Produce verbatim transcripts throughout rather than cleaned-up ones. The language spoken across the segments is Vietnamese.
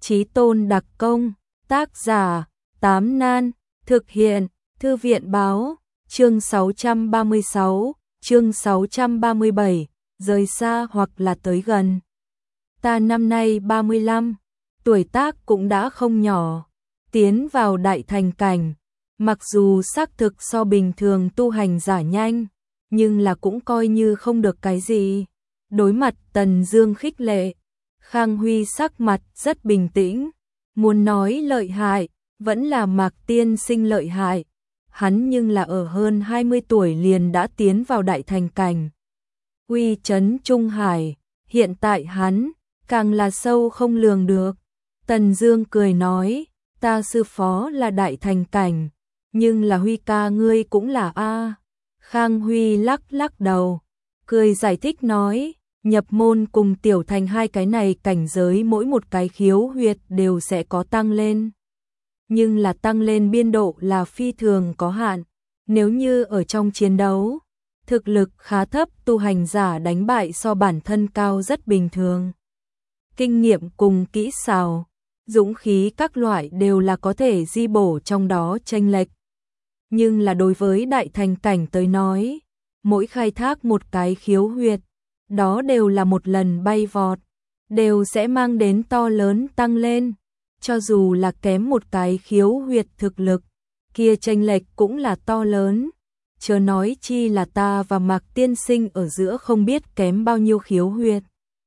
Chí tôn đặc công, tác giả, Tám Nan, thực hiện, Thư viện báo, chương sáu trăm ba mươi sáu, chương sáu trăm ba mươi bảy, rời xa hoặc là tới gần. Ta năm nay ba mươi lăm, tuổi tác cũng đã không nhỏ, tiến vào đại thành cảnh, mặc dù xác thực so bình thường tu hành giả nhanh, nhưng là cũng coi như không được cái gì. Đối mặt Tần Dương khích lệ, Khang Huy sắc mặt rất bình tĩnh, muốn nói lợi hại, vẫn là Mạc tiên sinh lợi hại, hắn nhưng là ở hơn hai mươi tuổi liền đã tiến vào đại thành cảnh. Uy chấn Trung Hải, hiện tại hắn càng là sâu không lường được. Tần Dương cười nói, ta sư phó là đại thành cảnh, nhưng là Huy ca ngươi cũng là a. Khang Huy lắc lắc đầu, cười giải thích nói, nhập môn cùng tiểu thành hai cái này cảnh giới mỗi một cái khiếu huyệt đều sẽ có tăng lên. Nhưng là tăng lên biên độ là phi thường có hạn, nếu như ở trong chiến đấu, thực lực khá thấp tu hành giả đánh bại so bản thân cao rất bình thường. Kinh nghiệm cùng kỹ xảo, dũng khí các loại đều là có thể di bổ trong đó chênh lệch. Nhưng là đối với đại thành cảnh tới nói, mỗi khai thác một cái khiếu huyệt, đó đều là một lần bay vọt, đều sẽ mang đến to lớn tăng lên. Cho dù là kém một cái khiếu huyệt thực lực, kia chênh lệch cũng là to lớn. Chớ nói chi là ta và Mạc tiên sinh ở giữa không biết kém bao nhiêu khiếu huyệt.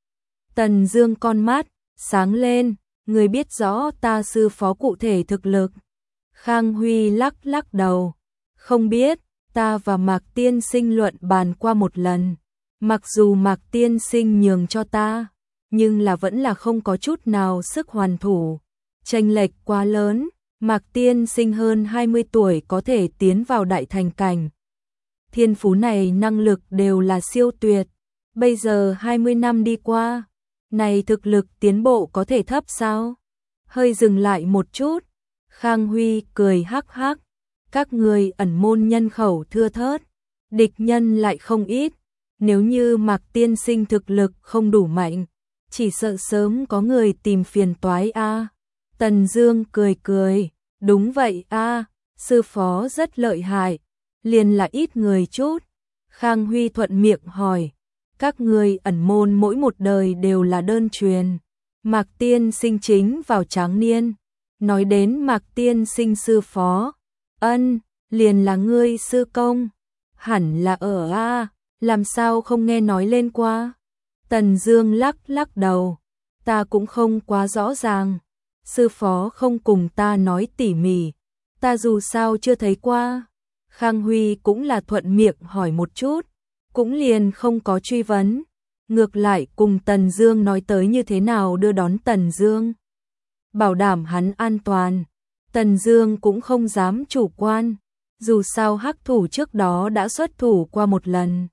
Tần Dương con mắt sáng lên, người biết rõ ta sư phó cụ thể thực lực. Khang Huy lắc lắc đầu, không biết, ta và Mạc tiên sinh luận bàn qua một lần. Mặc dù Mạc tiên sinh nhường cho ta, nhưng là vẫn là không có chút nào sức hoàn thủ. Chênh lệch quá lớn, Mạc tiên sinh hơn hai mươi tuổi có thể tiến vào đại thành cảnh. Thiên phú này năng lực đều là siêu tuyệt. Bây giờ hai mươi năm đi qua, này thực lực tiến bộ có thể thấp sao? Hơi dừng lại một chút, Khang Huy cười hắc hắc, các người ẩn môn nhân khẩu thưa thớt, địch nhân lại không ít, nếu như Mạc tiên sinh thực lực không đủ mạnh, chỉ sợ sớm có người tìm phiền toái a. Tần Dương cười cười, đúng vậy a, sư phó rất lợi hại, liền là ít người chút. Khang Huy thuận miệng hỏi, các người ẩn môn mỗi một đời đều là đơn truyền. Mạc tiên sinh chính vào tráng niên, nói đến Mạc tiên sinh sư phó, ân, liền là ngươi sư công, hẳn là ở a, làm sao không nghe nói lên qua. Tần Dương lắc lắc đầu, ta cũng không quá rõ ràng, sư phó không cùng ta nói tỉ mỉ, ta dù sao chưa thấy qua. Khang Huy cũng là thuận miệng hỏi một chút, cũng liền không có truy vấn, ngược lại cùng Tần Dương nói tới như thế nào đưa đón Tần Dương, bảo đảm hắn an toàn. Tần Dương cũng không dám chủ quan, dù sao hắc thủ trước đó đã xuất thủ qua một lần.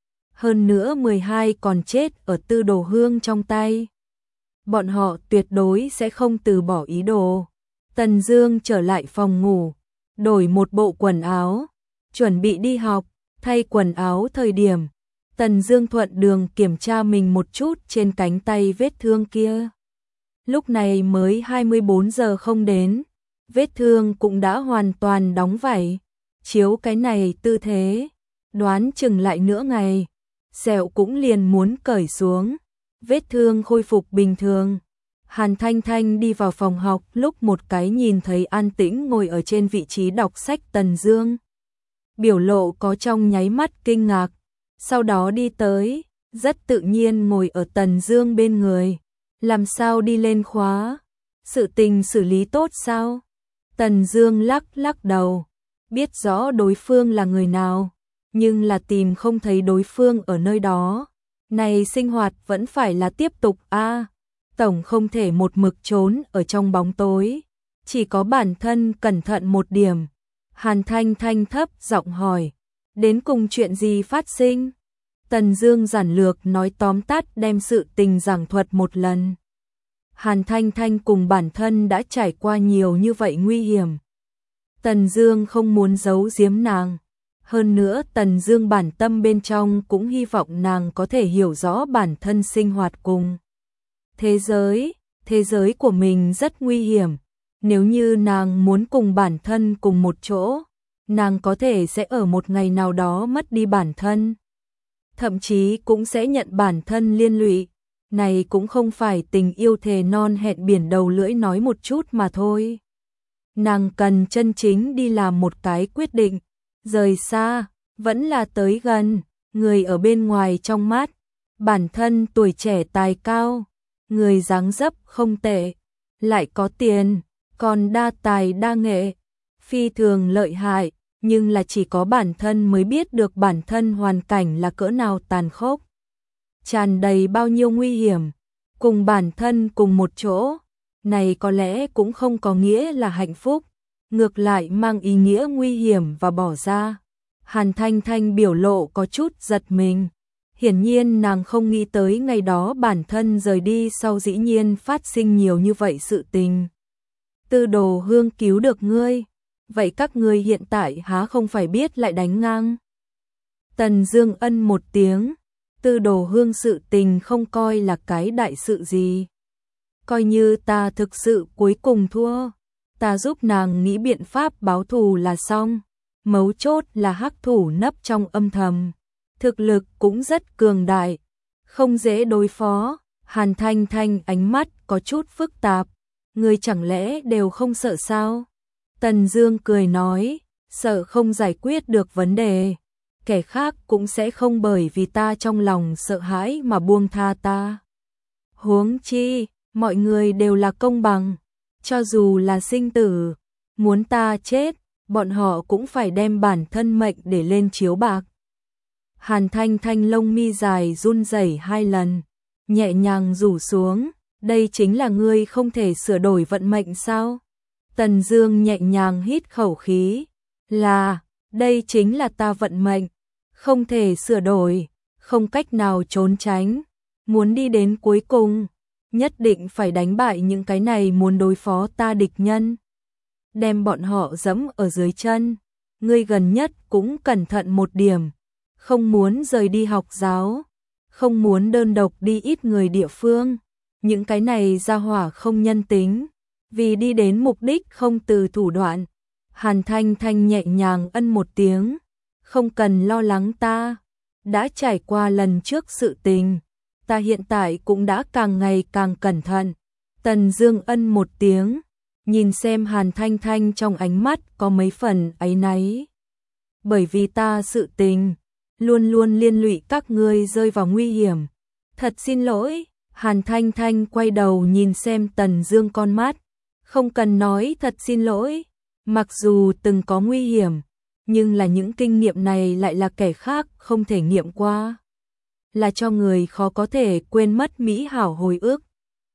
Hơn nữa mười hai còn chết ở Tư Đồ Hương trong tay. Bọn họ tuyệt đối sẽ không từ bỏ ý đồ. Tần Dương trở lại phòng ngủ, đổi một bộ quần áo, chuẩn bị đi học. Thay quần áo thời điểm, Tần Dương thuận đường kiểm tra mình một chút trên cánh tay vết thương kia. Lúc này mới hai mươi bốn giờ không đến, vết thương cũng đã hoàn toàn đóng vảy. Chiếu cái này tư thế, đoán chừng lại nửa ngày, sẹo cũng liền muốn cởi xuống. Vết thương khôi phục bình thường. Hàn Thanh Thanh đi vào phòng học lúc một cái nhìn thấy an tĩnh ngồi ở trên vị trí đọc sách Tần Dương. Biểu lộ có trong nháy mắt kinh ngạc, sau đó đi tới, rất tự nhiên ngồi ở Tần Dương bên người. Làm sao đi lên khóa? Sự tình xử lý tốt sao? Tần Dương lắc lắc đầu, biết rõ đối phương là người nào, nhưng là tìm không thấy đối phương ở nơi đó. Này sinh hoạt vẫn phải là tiếp tục a, tổng không thể một mực trốn ở trong bóng tối, chỉ có bản thân cẩn thận một điểm. Hàn Thanh Thanh thấp giọng hỏi, đến cùng chuyện gì phát sinh? Tần Dương giản lược nói tóm tắt đem sự tình giảng thuật một lần. Hàn Thanh Thanh cùng bản thân đã trải qua nhiều như vậy nguy hiểm. Tần Dương không muốn giấu giếm nàng. Hơn nữa Tần Dương bản tâm bên trong cũng hy vọng nàng có thể hiểu rõ bản thân sinh hoạt cùng thế giới. thế giới của mình rất nguy hiểm. Nếu như nàng muốn cùng bản thân cùng một chỗ, nàng có thể sẽ ở một ngày nào đó mất đi bản thân. Thậm chí cũng sẽ nhận bản thân liên lụy. Này cũng không phải tình yêu thề non hẹn biển đầu lưỡi nói một chút mà thôi. Nàng cần chân chính đi làm một cái quyết định. Rời xa, vẫn là tới gần. Người ở bên ngoài trong mắt, bản thân tuổi trẻ tài cao, người dáng dấp không tệ, lại có tiền, còn đa tài đa nghệ, phi thường lợi hại, nhưng là chỉ có bản thân mới biết được bản thân hoàn cảnh là cỡ nào tàn khốc, tràn đầy bao nhiêu nguy hiểm. Cùng bản thân cùng một chỗ, này có lẽ cũng không có nghĩa là hạnh phúc, ngược lại mang ý nghĩa nguy hiểm và bỏ ra. Hàn Thanh Thanh biểu lộ có chút giật mình. Hiển nhiên nàng không nghĩ tới ngày đó bản thân rời đi sau dĩ nhiên phát sinh nhiều như vậy sự tình. Tư Đồ Hương cứu được ngươi, vậy các ngươi hiện tại há không phải biết lại đánh ngang. Tần Dương ân một tiếng, Tư Đồ Hương sự tình không coi là cái đại sự gì. Coi như ta thực sự cuối cùng thua, ta giúp nàng nghĩ biện pháp báo thù là xong. Mấu chốt là hắc thủ nấp trong âm thầm, thực lực cũng rất cường đại, không dễ đối phó. Hàn Thanh Thanh ánh mắt có chút phức tạp, ngươi chẳng lẽ đều không sợ sao? Tần Dương cười nói, sợ không giải quyết được vấn đề, kẻ khác cũng sẽ không bởi vì ta trong lòng sợ hãi mà buông tha ta. Huống chi, mọi người đều là công bằng, cho dù là sinh tử, muốn ta chết, bọn họ cũng phải đem bản thân mệnh để lên chiếu bạc. Hàn Thanh Thanh lông mi dài run rẩy hai lần, nhẹ nhàng rủ xuống, đây chính là ngươi không thể sửa đổi vận mệnh sao? Tần Dương nhẹ nhàng hít khẩu khí, là, đây chính là ta vận mệnh, không thể sửa đổi, không cách nào trốn tránh, muốn đi đến cuối cùng, nhất định phải đánh bại những cái này muốn đối phó ta địch nhân. Đem bọn họ dẫm ở dưới chân, ngươi gần nhất cũng cẩn thận một điểm, không muốn rời đi học giáo, không muốn đơn độc đi ít người địa phương, những cái này ra hỏa không nhân tính, vì đi đến mục đích không từ thủ đoạn. Hàn Thanh Thanh nhẹ nhàng ân một tiếng, không cần lo lắng ta, đã trải qua lần trước sự tình, ta hiện tại cũng đã càng ngày càng cẩn thận. Tần Dương ân một tiếng, nhìn xem Hàn Thanh Thanh trong ánh mắt có mấy phần áy náy. Bởi vì ta sự tình, luôn luôn liên lụy các ngươi rơi vào nguy hiểm. Thật xin lỗi. Hàn Thanh Thanh quay đầu nhìn xem Tần Dương con mắt. Không cần nói thật xin lỗi. Mặc dù từng có nguy hiểm, nhưng là những kinh nghiệm này lại là kẻ khác không thể nghiệm qua. Là cho người khó có thể quên mất mỹ hảo hồi ức.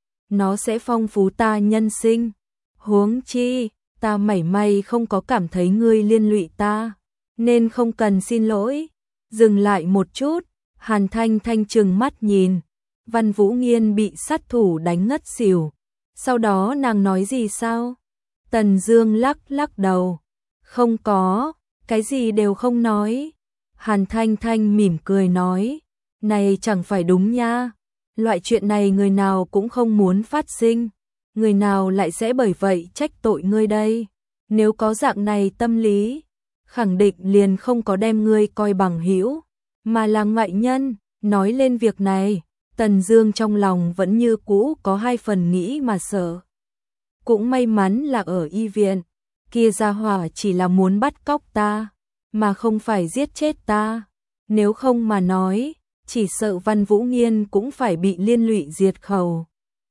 Nó sẽ phong phú ta nhân sinh. Huống chi, ta mảy may không có cảm thấy ngươi liên lụy ta, nên không cần xin lỗi. Dừng lại một chút, Hàn Thanh Thanh trừng mắt nhìn, Văn Vũ Nghiên bị sát thủ đánh ngất xỉu. Sau đó nàng nói gì sao? Tần Dương lắc lắc đầu, không có, cái gì đều không nói. Hàn Thanh Thanh mỉm cười nói, này chẳng phải đúng nha, loại chuyện này người nào cũng không muốn phát sinh. Người nào lại sẽ bởi vậy trách tội ngươi đây? Nếu có dạng này tâm lý, khẳng định liền không có đem ngươi coi bằng hữu, mà là ngoại nhân. Nói lên việc này, Tần Dương trong lòng vẫn như cũ có hai phần nghĩ mà sợ. Cũng may mắn là ở y viện, kia gia hỏa chỉ là muốn bắt cóc ta, mà không phải giết chết ta. Nếu không mà nói, chỉ sợ Văn Vũ Nghiên cũng phải bị liên lụy diệt khẩu.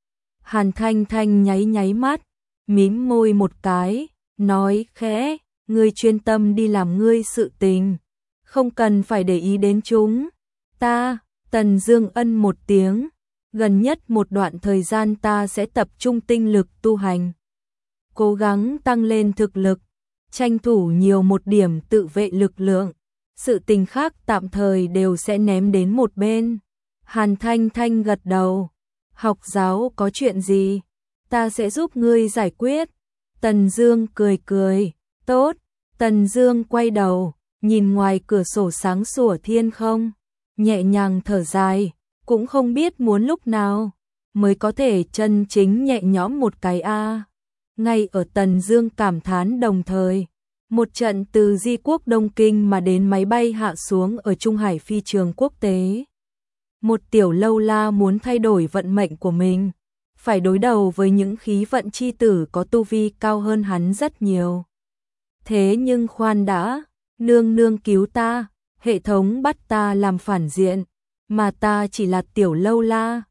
Hàn Thanh Thanh nháy nháy mắt, mím môi một cái, nói khẽ, ngươi chuyên tâm đi làm ngươi sự tình, không cần phải để ý đến chúng. Ta, Tần Dương ân một tiếng, gần nhất một đoạn thời gian ta sẽ tập trung tinh lực tu hành, cố gắng tăng lên thực lực, tranh thủ nhiều một điểm tự vệ lực lượng, sự tình khác tạm thời đều sẽ ném đến một bên. Hàn Thanh Thanh gật đầu. Học giáo có chuyện gì, ta sẽ giúp ngươi giải quyết. Tần Dương cười cười, tốt. Tần Dương quay đầu, nhìn ngoài cửa sổ sáng sủa thiên không, nhẹ nhàng thở dài, cũng không biết muốn lúc nào mới có thể chân chính nhẹ nhõm một cái a. Ngay ở Tần Dương cảm thán đồng thời, một trận từ Di quốc Đông Kinh mà đến máy bay hạ xuống ở Trung Hải phi trường quốc tế. Một tiểu lâu la muốn thay đổi vận mệnh của mình, phải đối đầu với những khí vận chi tử có tu vi cao hơn hắn rất nhiều. Thế nhưng khoan đã, nương nương cứu ta, hệ thống bắt ta làm phản diện, mà ta chỉ là tiểu lâu la,